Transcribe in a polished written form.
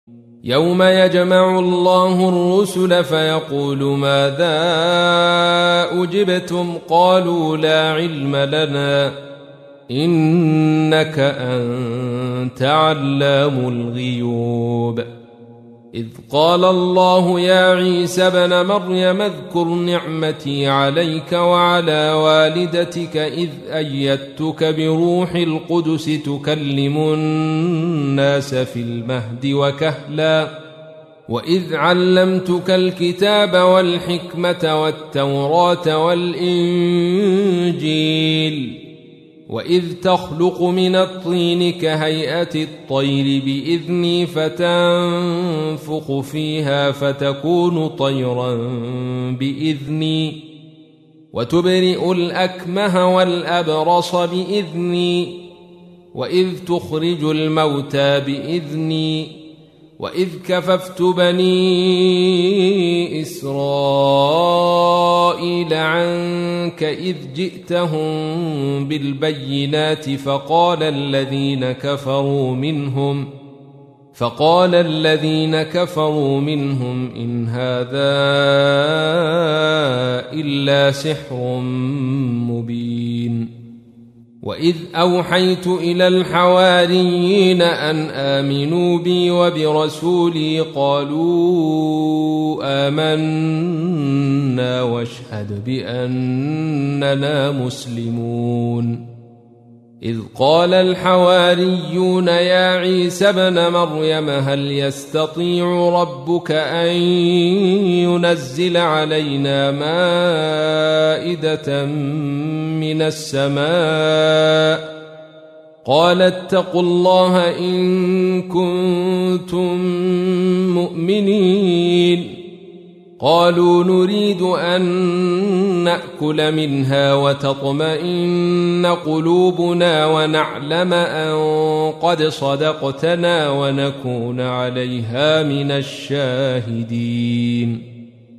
يوم يجمع الله الرسل فيقول ماذا أجبتم قالوا لا علم لنا إنك أنت علام الغيوب إذ قال الله يا عيسى ابن مريم اذكر نعمتي عليك وعلى والدتك إذ أيدتك بروح القدس تكلم الناس في المهد وكهلا وإذ علمتك الكتاب والحكمة والتوراة والإنجيل وإذ تخلق من الطين كهيئة الطير بإذني فتنفخ فيها فتكون طيرا بإذني وتبرئ الأكمه والأبرص بإذني وإذ تخرج الموتى بإذني وإذ كففت بني إسرائيل عنك إذ جئتهم بالبينات فقال الذين كفروا منهم إن هذا إلا سحر مبين وإذ أوحيت إلى الحواريين أن آمنوا بي وبرسولي قالوا آمنا واشهد بأننا مسلمون إذ قال الحواريون يا عيسى ابن مريم هل يستطيع ربك أن ينزل علينا مائدة من السماء قال اتقوا الله إن كنتم مؤمنين قالوا نريد أن نأكل منها وتطمئن قلوبنا ونعلم أن قد صدقتنا ونكون عليها من الشاهدين